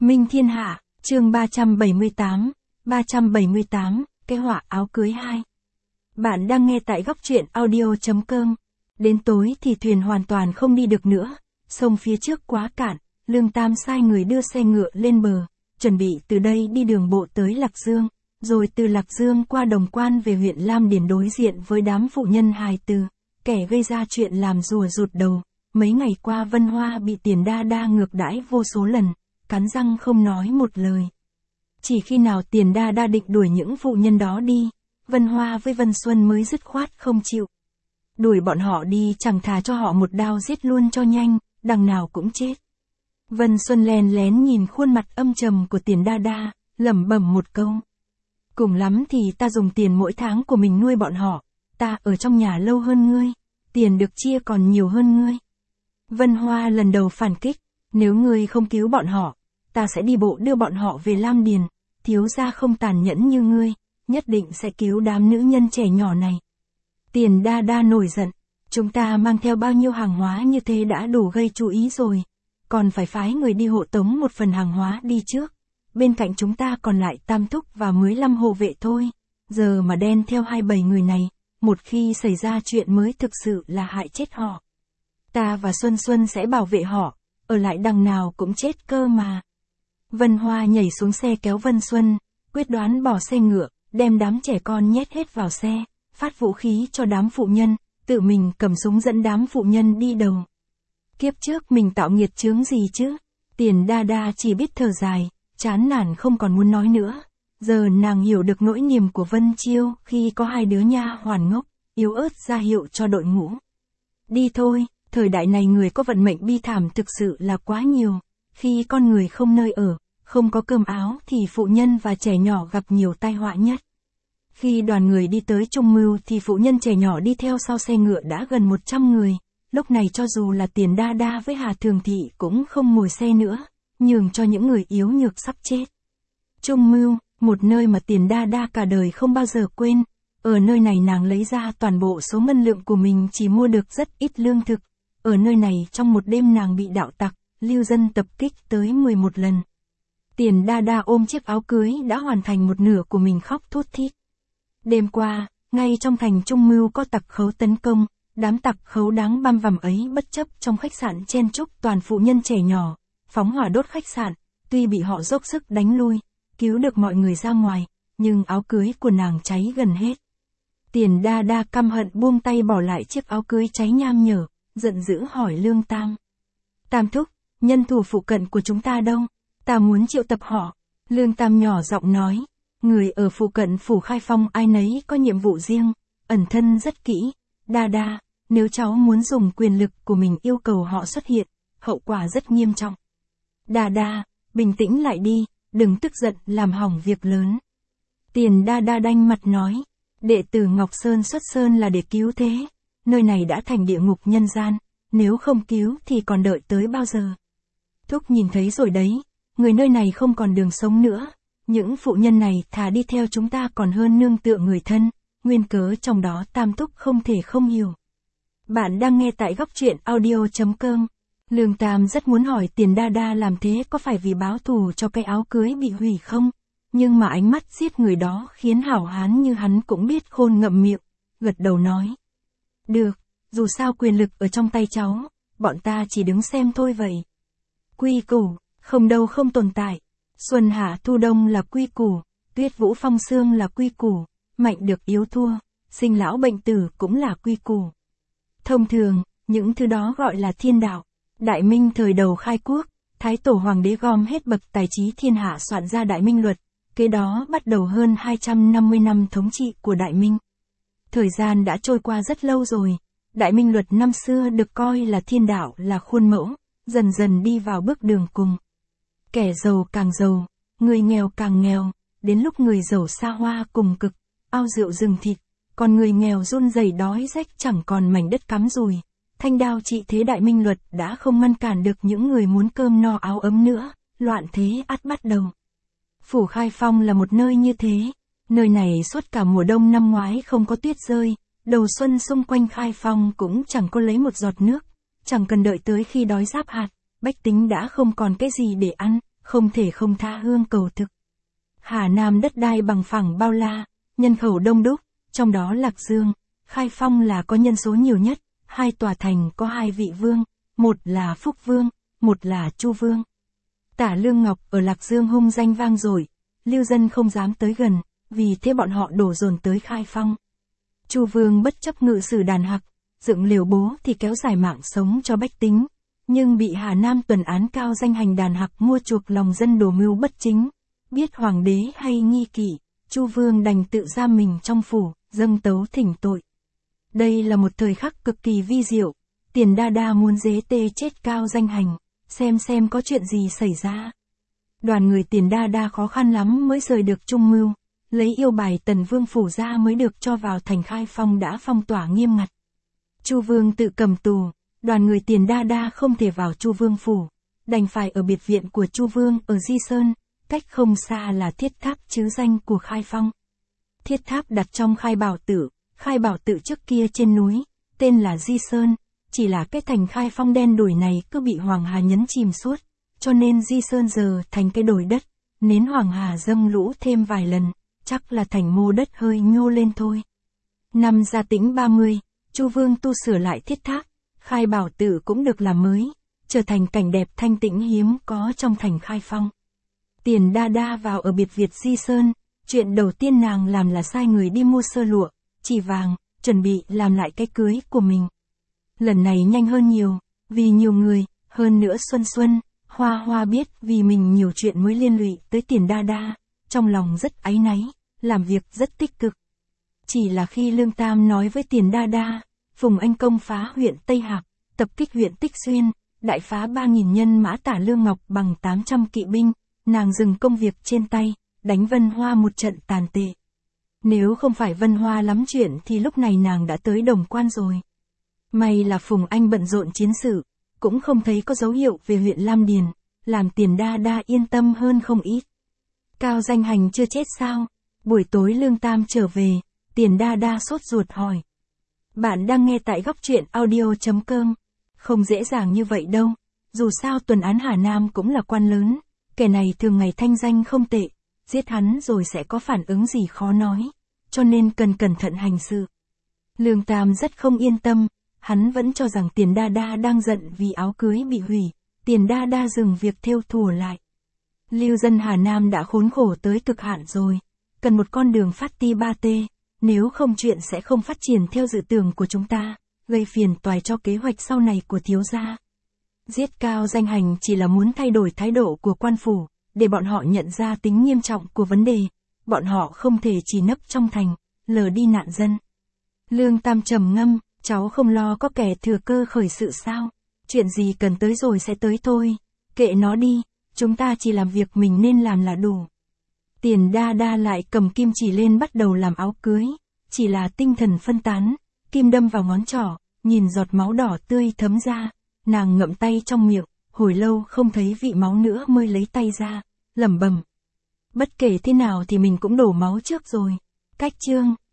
Minh Thiên Hạ, chương 378, cái họa áo cưới 2. Bạn đang nghe tại góc truyện audio.com. Đến tối thì thuyền hoàn toàn không đi được nữa, sông phía trước quá cạn, Lương Tam sai người đưa xe ngựa lên bờ, chuẩn bị từ đây đi đường bộ tới Lạc Dương, rồi từ Lạc Dương qua Đồng Quan về huyện Lam Điền đối diện với đám phụ nhân hài từ, kẻ gây ra chuyện làm rùa rụt đầu. Mấy ngày qua Vân Hoa bị Tiền Đa Đa ngược đãi vô số lần, cắn răng không nói một lời. Chỉ khi nào Tiền Đa Đa định đuổi những phụ nhân đó đi, Vân Hoa với Vân Xuân mới dứt khoát không chịu. Đuổi bọn họ đi chẳng thà cho họ một đao giết luôn cho nhanh, đằng nào cũng chết. Vân Xuân lén lén nhìn khuôn mặt âm trầm của Tiền Đa Đa, lẩm bẩm một câu. Cùng lắm thì ta dùng tiền mỗi tháng của mình nuôi bọn họ, ta ở trong nhà lâu hơn ngươi, tiền được chia còn nhiều hơn ngươi. Vân Hoa lần đầu phản kích, nếu ngươi không cứu bọn họ, ta sẽ đi bộ đưa bọn họ về Lam Điền, thiếu gia không tàn nhẫn như ngươi, nhất định sẽ cứu đám nữ nhân trẻ nhỏ này. Tiền Đa Đa nổi giận, chúng ta mang theo bao nhiêu hàng hóa như thế đã đủ gây chú ý rồi, còn phải phái người đi hộ tống một phần hàng hóa đi trước, bên cạnh chúng ta còn lại Tam Thúc và 15 hộ vệ thôi, giờ mà đen theo 27 người này, một khi xảy ra chuyện mới thực sự là hại chết họ. Ta và Xuân Xuân sẽ bảo vệ họ, ở lại đằng nào cũng chết cơ mà. Vân Hoa nhảy xuống xe kéo Vân Xuân, quyết đoán bỏ xe ngựa, đem đám trẻ con nhét hết vào xe, phát vũ khí cho đám phụ nhân, tự mình cầm súng dẫn đám phụ nhân đi đầu. Kiếp trước mình tạo nghiệt chướng gì chứ? Tiền Đa Đa chỉ biết thở dài, chán nản không còn muốn nói nữa. Giờ nàng hiểu được nỗi niềm của Vân Chiêu khi có hai đứa nha hoàn ngốc, yếu ớt ra hiệu cho đội ngũ. Đi thôi, thời đại này người có vận mệnh bi thảm thực sự là quá nhiều. Khi con người không nơi ở, không có cơm áo thì phụ nhân và trẻ nhỏ gặp nhiều tai họa nhất. Khi đoàn người đi tới Trung Mưu thì phụ nhân trẻ nhỏ đi theo sau xe ngựa đã gần 100 người. Lúc này cho dù là Tiền Đa Đa với Hà Thường Thị cũng không ngồi xe nữa, nhường cho những người yếu nhược sắp chết. Trung Mưu, một nơi mà Tiền Đa Đa cả đời không bao giờ quên. Ở nơi này nàng lấy ra toàn bộ số ngân lượng của mình chỉ mua được rất ít lương thực. Ở nơi này trong một đêm nàng bị đạo tặc, lưu dân tập kích tới 11 lần. Tiền Đa Đa ôm chiếc áo cưới đã hoàn thành một nửa của mình khóc thút thít. Đêm qua, ngay trong thành Trung Mưu có tặc khấu tấn công, đám tặc khấu đáng băm vằm ấy bất chấp trong khách sạn chen chúc toàn phụ nhân trẻ nhỏ, phóng hỏa đốt khách sạn, tuy bị họ dốc sức đánh lui, cứu được mọi người ra ngoài, nhưng áo cưới của nàng cháy gần hết. Tiền Đa Đa căm hận buông tay bỏ lại chiếc áo cưới cháy nham nhở, giận dữ hỏi Lương Tam. Tam Thúc, nhân thủ phụ cận của chúng ta đâu? Ta muốn triệu tập họ. Lương Tam nhỏ giọng nói, người ở phụ cận phủ Khai Phong ai nấy có nhiệm vụ riêng, ẩn thân rất kỹ. Đa Đa, nếu cháu muốn dùng quyền lực của mình yêu cầu họ xuất hiện, hậu quả rất nghiêm trọng. Đa Đa, bình tĩnh lại đi, đừng tức giận làm hỏng việc lớn. Tiền Đa Đa đanh mặt nói, đệ tử Ngọc Sơn xuất sơn là để cứu thế. Nơi này đã thành địa ngục nhân gian, nếu không cứu thì còn đợi tới bao giờ? Thúc nhìn thấy rồi đấy, người nơi này không còn đường sống nữa. Những phụ nhân này thà đi theo chúng ta còn hơn nương tựa người thân, nguyên cớ trong đó Tam Thúc không thể không hiểu. Bạn đang nghe tại góc truyện audio.com. Lương Tam rất muốn hỏi Tiền Đa Đa làm thế có phải vì báo thù cho cái áo cưới bị hủy không? Nhưng mà ánh mắt giết người đó khiến hảo hán như hắn cũng biết khôn ngậm miệng, gật đầu nói. Được, dù sao quyền lực ở trong tay cháu, bọn ta chỉ đứng xem thôi vậy. Quy củ, không đâu không tồn tại. Xuân hạ thu đông là quy củ, tuyết vũ phong sương là quy củ, mạnh được yếu thua, sinh lão bệnh tử cũng là quy củ. Thông thường, những thứ đó gọi là thiên đạo. Đại Minh thời đầu khai quốc, Thái Tổ Hoàng đế gom hết bậc tài trí thiên hạ soạn ra Đại Minh luật, kế đó bắt đầu hơn 250 năm thống trị của Đại Minh. Thời gian đã trôi qua rất lâu rồi, Đại Minh luật năm xưa được coi là thiên đạo là khuôn mẫu, dần dần đi vào bước đường cùng. Kẻ giàu càng giàu, người nghèo càng nghèo, đến lúc người giàu xa hoa cùng cực, ao rượu rừng thịt, còn người nghèo run rẩy đói rách chẳng còn mảnh đất cắm rùi. Thanh đao trị thế Đại Minh luật đã không ngăn cản được những người muốn cơm no áo ấm nữa, loạn thế ắt bắt đầu. Phủ Khai Phong là một nơi như thế, nơi này suốt cả mùa đông năm ngoái không có tuyết rơi, đầu xuân xung quanh Khai Phong cũng chẳng có lấy một giọt nước, chẳng cần đợi tới khi đói giáp hạt, bách tính đã không còn cái gì để ăn, không thể không tha hương cầu thực. Hà Nam đất đai bằng phẳng bao la, nhân khẩu đông đúc, trong đó Lạc Dương, Khai Phong là có nhân số nhiều nhất, hai tòa thành có hai vị vương, một là Phúc Vương, một là Chu Vương. Tả Lương Ngọc ở Lạc Dương hung danh vang dội, lưu dân không dám tới gần, vì thế bọn họ đổ dồn tới Khai Phong. Chu Vương bất chấp ngự sử đàn hặc, dựng liều bố thì kéo dài mạng sống cho bách tính, nhưng bị Hà Nam tuần án cao danh hành đàn hặc mua chuộc lòng dân đổ mưu bất chính. Biết hoàng đế hay nghi kỵ, Chu Vương đành tự giam mình trong phủ, dâng tấu thỉnh tội. Đây là một thời khắc cực kỳ vi diệu, Tiền Đa Đa muốn dế tê chết cao danh hành, xem có chuyện gì xảy ra. Đoàn người Tiền Đa Đa khó khăn lắm mới rời được Trung Mưu, lấy yêu bài Tần Vương phủ ra mới được cho vào thành Khai Phong đã phong tỏa nghiêm ngặt. Chu Vương tự cầm tù, đoàn người Tiền Đa Đa không thể vào Chu Vương phủ, đành phải ở biệt viện của Chu Vương ở Di Sơn, cách không xa là thiết tháp chứ danh của Khai Phong. Thiết tháp đặt trong Khai Bảo Tự trước kia trên núi, tên là Di Sơn, chỉ là cái thành Khai Phong đen đủi này cứ bị Hoàng Hà nhấn chìm suốt, cho nên Di Sơn giờ thành cái đồi đất, nến Hoàng Hà dâng lũ thêm vài lần, chắc là thành mô đất hơi nhô lên thôi. Năm Gia Tĩnh 30, Chu Vương tu sửa lại thiết tháp, Khai Bảo Tự cũng được làm mới, trở thành cảnh đẹp thanh tĩnh hiếm có trong thành Khai Phong. Tiền Đa Đa vào ở biệt viện Di Sơn, chuyện đầu tiên nàng làm là sai người đi mua sơ lụa, chỉ vàng, chuẩn bị làm lại cái cưới của mình. Lần này nhanh hơn nhiều, vì nhiều người, hơn nữa Xuân, Hoa biết vì mình nhiều chuyện mới liên lụy tới Tiền Đa Đa, trong lòng rất áy náy, làm việc rất tích cực. Chỉ là khi Lương Tam nói với Tiền Đa Đa, Phùng Anh công phá huyện Tây Hạc, tập kích huyện Tích Xuyên, đại phá 3.000 nhân mã Tả Lương Ngọc bằng 800 kỵ binh, nàng dừng công việc trên tay, đánh Vân Hoa một trận tàn tệ. Nếu không phải Vân Hoa lắm chuyện thì lúc này nàng đã tới Đồng Quan rồi. May là Phùng Anh bận rộn chiến sự, cũng không thấy có dấu hiệu về huyện Lam Điền, làm Tiền Đa Đa yên tâm hơn không ít. Cao danh hành chưa chết sao? Buổi tối Lương Tam trở về, Tiền Đa Đa sốt ruột hỏi. Bạn đang nghe tại góc truyện audio.com. Không dễ dàng như vậy đâu, dù sao tuần án Hà Nam cũng là quan lớn, kẻ này thường ngày thanh danh không tệ, giết hắn rồi sẽ có phản ứng gì khó nói, cho nên cần cẩn thận hành sự. Lương Tam rất không yên tâm, hắn vẫn cho rằng Tiền Đa Đa đang giận vì áo cưới bị hủy, Tiền Đa Đa dừng việc thêu thùa lại. Lưu dân Hà Nam đã khốn khổ tới cực hạn rồi, cần một con đường phát ti 3T, nếu không chuyện sẽ không phát triển theo dự tưởng của chúng ta, gây phiền toái cho kế hoạch sau này của thiếu gia. Giết cao danh hành chỉ là muốn thay đổi thái độ của quan phủ, để bọn họ nhận ra tính nghiêm trọng của vấn đề, bọn họ không thể chỉ nấp trong thành, lờ đi nạn dân. Lương Tam trầm ngâm, cháu không lo có kẻ thừa cơ khởi sự sao, chuyện gì cần tới rồi sẽ tới thôi, kệ nó đi, chúng ta chỉ làm việc mình nên làm là đủ. Tiền Đa Đa lại cầm kim chỉ lên bắt đầu làm áo cưới, chỉ là tinh thần phân tán, kim đâm vào ngón trỏ, nhìn giọt máu đỏ tươi thấm ra, nàng ngậm tay trong miệng, hồi lâu không thấy vị máu nữa mới lấy tay ra, lẩm bẩm. Bất kể thế nào thì mình cũng đổ máu trước rồi. Cách chương